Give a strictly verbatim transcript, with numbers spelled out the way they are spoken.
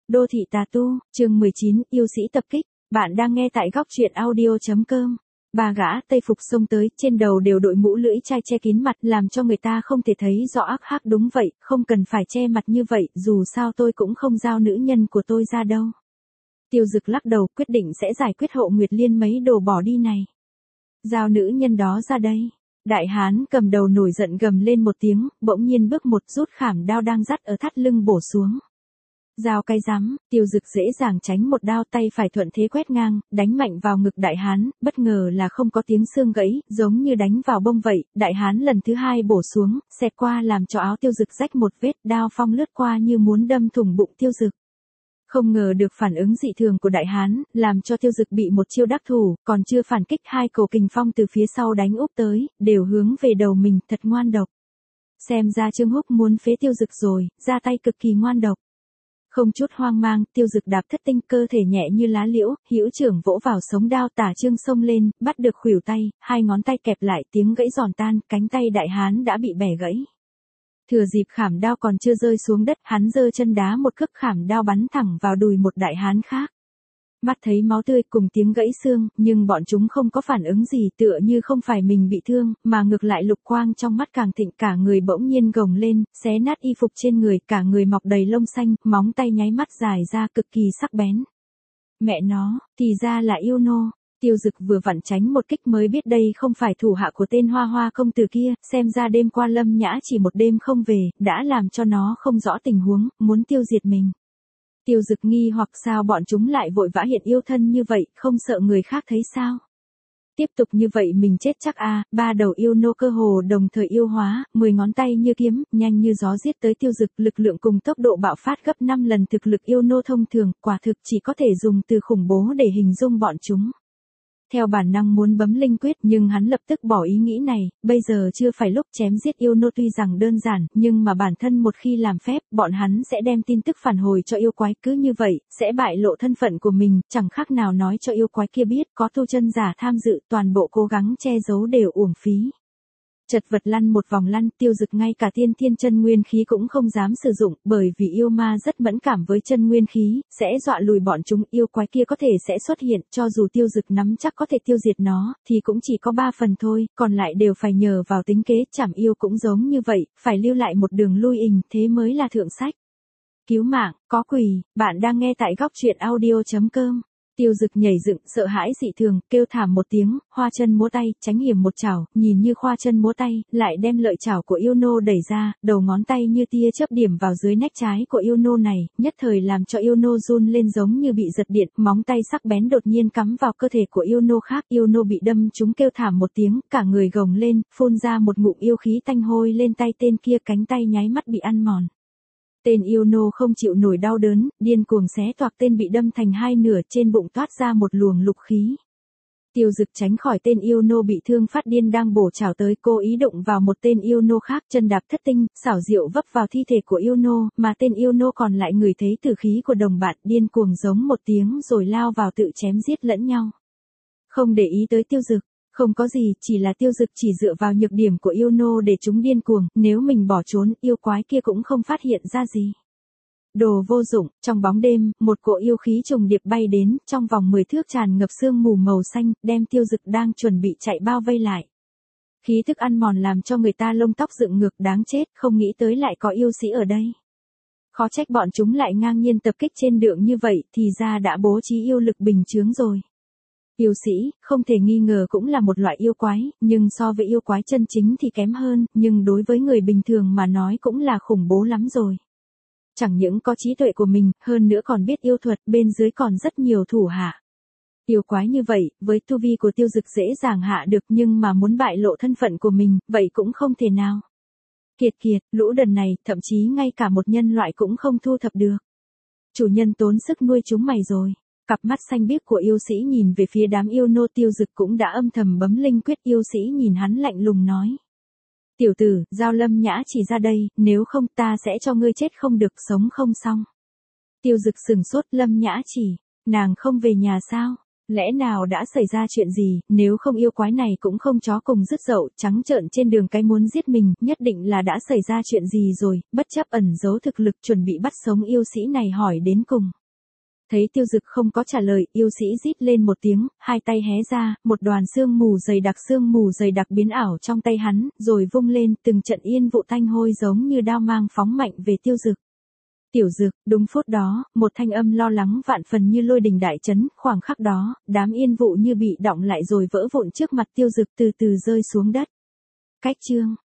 Đô thị tà tu, chương mười chín, yêu sĩ tập kích. Bạn đang nghe tại góc truyện audio chấm com. Ba gã Tây phục xông tới, trên đầu đều đội mũ lưỡi chai che kín mặt, làm cho người ta không thể thấy rõ ác hắc. Đúng vậy, không cần phải che mặt như vậy, dù sao tôi cũng không giao nữ nhân của tôi ra đâu. Tiêu Dực lắc đầu, quyết định sẽ giải quyết Hộ Nguyệt Liên mấy đồ bỏ đi này. Giao nữ nhân đó ra đây. Đại hán cầm đầu nổi giận gầm lên một tiếng, bỗng nhiên bước một rút khảm đao đang dắt ở thắt lưng bổ xuống. Giao cái rắm, Tiêu Dực dễ dàng tránh một đao, tay phải thuận thế quét ngang, đánh mạnh vào ngực đại hán, bất ngờ là không có tiếng xương gãy, giống như đánh vào bông vậy. Đại hán lần thứ hai bổ xuống, xẹt qua làm cho áo Tiêu Dực rách một vết, đao phong lướt qua như muốn đâm thủng bụng Tiêu Dực. Không ngờ được phản ứng dị thường của đại hán, làm cho Tiêu Dực bị một chiêu đắc thủ, còn chưa phản kích, hai cổ kình phong từ phía sau đánh úp tới, đều hướng về đầu mình, thật ngoan độc. Xem ra Trương Húc muốn phế Tiêu Dực rồi, ra tay cực kỳ ngoan độc. Không chút hoang mang, Tiêu Dực đạp thất tinh, cơ thể nhẹ như lá liễu, hữu trưởng vỗ vào sống đao, tả trương xông lên, bắt được khuỷu tay, hai ngón tay kẹp lại, tiếng gãy giòn tan, cánh tay đại hán đã bị bẻ gãy. Thừa dịp khảm đao còn chưa rơi xuống đất, hắn giơ chân đá một cước, khảm đao bắn thẳng vào đùi một đại hán khác. Mắt thấy máu tươi cùng tiếng gãy xương, nhưng bọn chúng không có phản ứng gì, tựa như không phải mình bị thương, mà ngược lại lục quang trong mắt càng thịnh, cả người bỗng nhiên gồng lên, xé nát y phục trên người, cả người mọc đầy lông xanh, móng tay nháy mắt dài ra cực kỳ sắc bén. Mẹ nó, thì ra là yêu nô. Tiêu Dực vừa vặn tránh một kích mới biết đây không phải thủ hạ của tên Hoa Hoa công tử kia, xem ra đêm qua Lâm Nhã chỉ một đêm không về, đã làm cho nó không rõ tình huống, muốn tiêu diệt mình. Tiêu Dực nghi hoặc sao bọn chúng lại vội vã hiện yêu thân như vậy, không sợ người khác thấy sao? Tiếp tục như vậy mình chết chắc a. À, ba đầu yêu nô cơ hồ đồng thời yêu hóa, mười ngón tay như kiếm, nhanh như gió giết tới Tiêu Dực, lực lượng cùng tốc độ bạo phát gấp năm lần thực lực yêu nô thông thường, quả thực chỉ có thể dùng từ khủng bố để hình dung bọn chúng. Theo bản năng muốn bấm linh quyết, nhưng hắn lập tức bỏ ý nghĩ này, bây giờ chưa phải lúc chém giết yêu nô, tuy rằng đơn giản, nhưng mà bản thân một khi làm phép, bọn hắn sẽ đem tin tức phản hồi cho yêu quái, cứ như vậy, sẽ bại lộ thân phận của mình, chẳng khác nào nói cho yêu quái kia biết, có tu chân giả tham dự, toàn bộ cố gắng che giấu đều uổng phí. Chật vật lăn một vòng lăn, Tiêu Dực ngay cả tiên thiên chân nguyên khí cũng không dám sử dụng, bởi vì yêu ma rất mẫn cảm với chân nguyên khí, sẽ dọa lùi bọn chúng, yêu quái kia có thể sẽ xuất hiện, cho dù Tiêu Dực nắm chắc có thể tiêu diệt nó, thì cũng chỉ có ba phần thôi, còn lại đều phải nhờ vào tính kế, chảm yêu cũng giống như vậy, phải lưu lại một đường lui ình, thế mới là thượng sách. Cứu mạng, có quỷ, bạn đang nghe tại góc truyện audio chấm com. Tiêu Dực nhảy dựng, sợ hãi dị thường, kêu thảm một tiếng, hoa chân múa tay, tránh hiểm một chảo, nhìn như khoa chân múa tay, lại đem lợi chảo của yêu nô đẩy ra, đầu ngón tay như tia chớp điểm vào dưới nách trái của yêu nô này, nhất thời làm cho yêu nô run lên giống như bị giật điện, móng tay sắc bén đột nhiên cắm vào cơ thể của yêu nô khác, yêu nô bị đâm trúng kêu thảm một tiếng, cả người gồng lên, phun ra một ngụm yêu khí tanh hôi lên tay tên kia, cánh tay nháy mắt bị ăn mòn. Tên yêu nô không chịu nổi đau đớn, điên cuồng xé toạc tên bị đâm thành hai nửa, trên bụng toát ra một luồng lục khí. Tiêu Dực tránh khỏi tên yêu nô bị thương phát điên đang bổ chảo tới, cố ý đụng vào một tên yêu nô khác, chân đạp thất tinh, xảo diệu vấp vào thi thể của yêu nô, mà tên yêu nô còn lại ngửi thấy tử khí của đồng bạn, điên cuồng giống một tiếng rồi lao vào tự chém giết lẫn nhau. Không để ý tới Tiêu Dực. Không có gì, chỉ là Tiêu Dực chỉ dựa vào nhược điểm của yêu nô để chúng điên cuồng, nếu mình bỏ trốn, yêu quái kia cũng không phát hiện ra gì. Đồ vô dụng, trong bóng đêm, một cỗ yêu khí trùng điệp bay đến, trong vòng mười thước tràn ngập sương mù màu xanh, đem Tiêu Dực đang chuẩn bị chạy bao vây lại. Khí thức ăn mòn làm cho người ta lông tóc dựng ngược, đáng chết, không nghĩ tới lại có yêu sĩ ở đây. Khó trách bọn chúng lại ngang nhiên tập kích trên đường như vậy, thì ra đã bố trí yêu lực bình chướng rồi. Yêu sĩ, không thể nghi ngờ cũng là một loại yêu quái, nhưng so với yêu quái chân chính thì kém hơn, nhưng đối với người bình thường mà nói cũng là khủng bố lắm rồi. Chẳng những có trí tuệ của mình, hơn nữa còn biết yêu thuật, bên dưới còn rất nhiều thủ hạ. Yêu quái như vậy, với tu vi của Tiêu Dực dễ dàng hạ được, nhưng mà muốn bại lộ thân phận của mình, vậy cũng không thể nào. Kiệt kiệt, lũ đần này, thậm chí ngay cả một nhân loại cũng không thu thập được. Chủ nhân tốn sức nuôi chúng mày rồi. Cặp mắt xanh biếc của yêu sĩ nhìn về phía đám yêu nô, Tiêu Dực cũng đã âm thầm bấm linh quyết, yêu sĩ nhìn hắn lạnh lùng nói. Tiểu tử, giao Lâm Nhã chỉ ra đây, nếu không ta sẽ cho ngươi chết không được sống không xong. Tiêu Dực sừng sốt, Lâm Nhã chỉ, nàng không về nhà sao? Lẽ nào đã xảy ra chuyện gì, nếu không yêu quái này cũng không chó cùng rứt dậu, trắng trợn trên đường cái muốn giết mình, nhất định là đã xảy ra chuyện gì rồi, bất chấp ẩn giấu thực lực chuẩn bị bắt sống yêu sĩ này hỏi đến cùng. Thấy Tiêu Dực không có trả lời, yêu sĩ rít lên một tiếng, hai tay hé ra, một đoàn sương mù dày đặc sương mù dày đặc biến ảo trong tay hắn, rồi vung lên, từng trận yên vụ thanh hôi giống như đao mang phóng mạnh về Tiêu Dực. Tiểu Dực, đúng phút đó, một thanh âm lo lắng vạn phần như lôi đình đại chấn, khoảng khắc đó, đám yên vụ như bị đọng lại rồi vỡ vụn trước mặt Tiêu Dực từ từ rơi xuống đất. Cách chương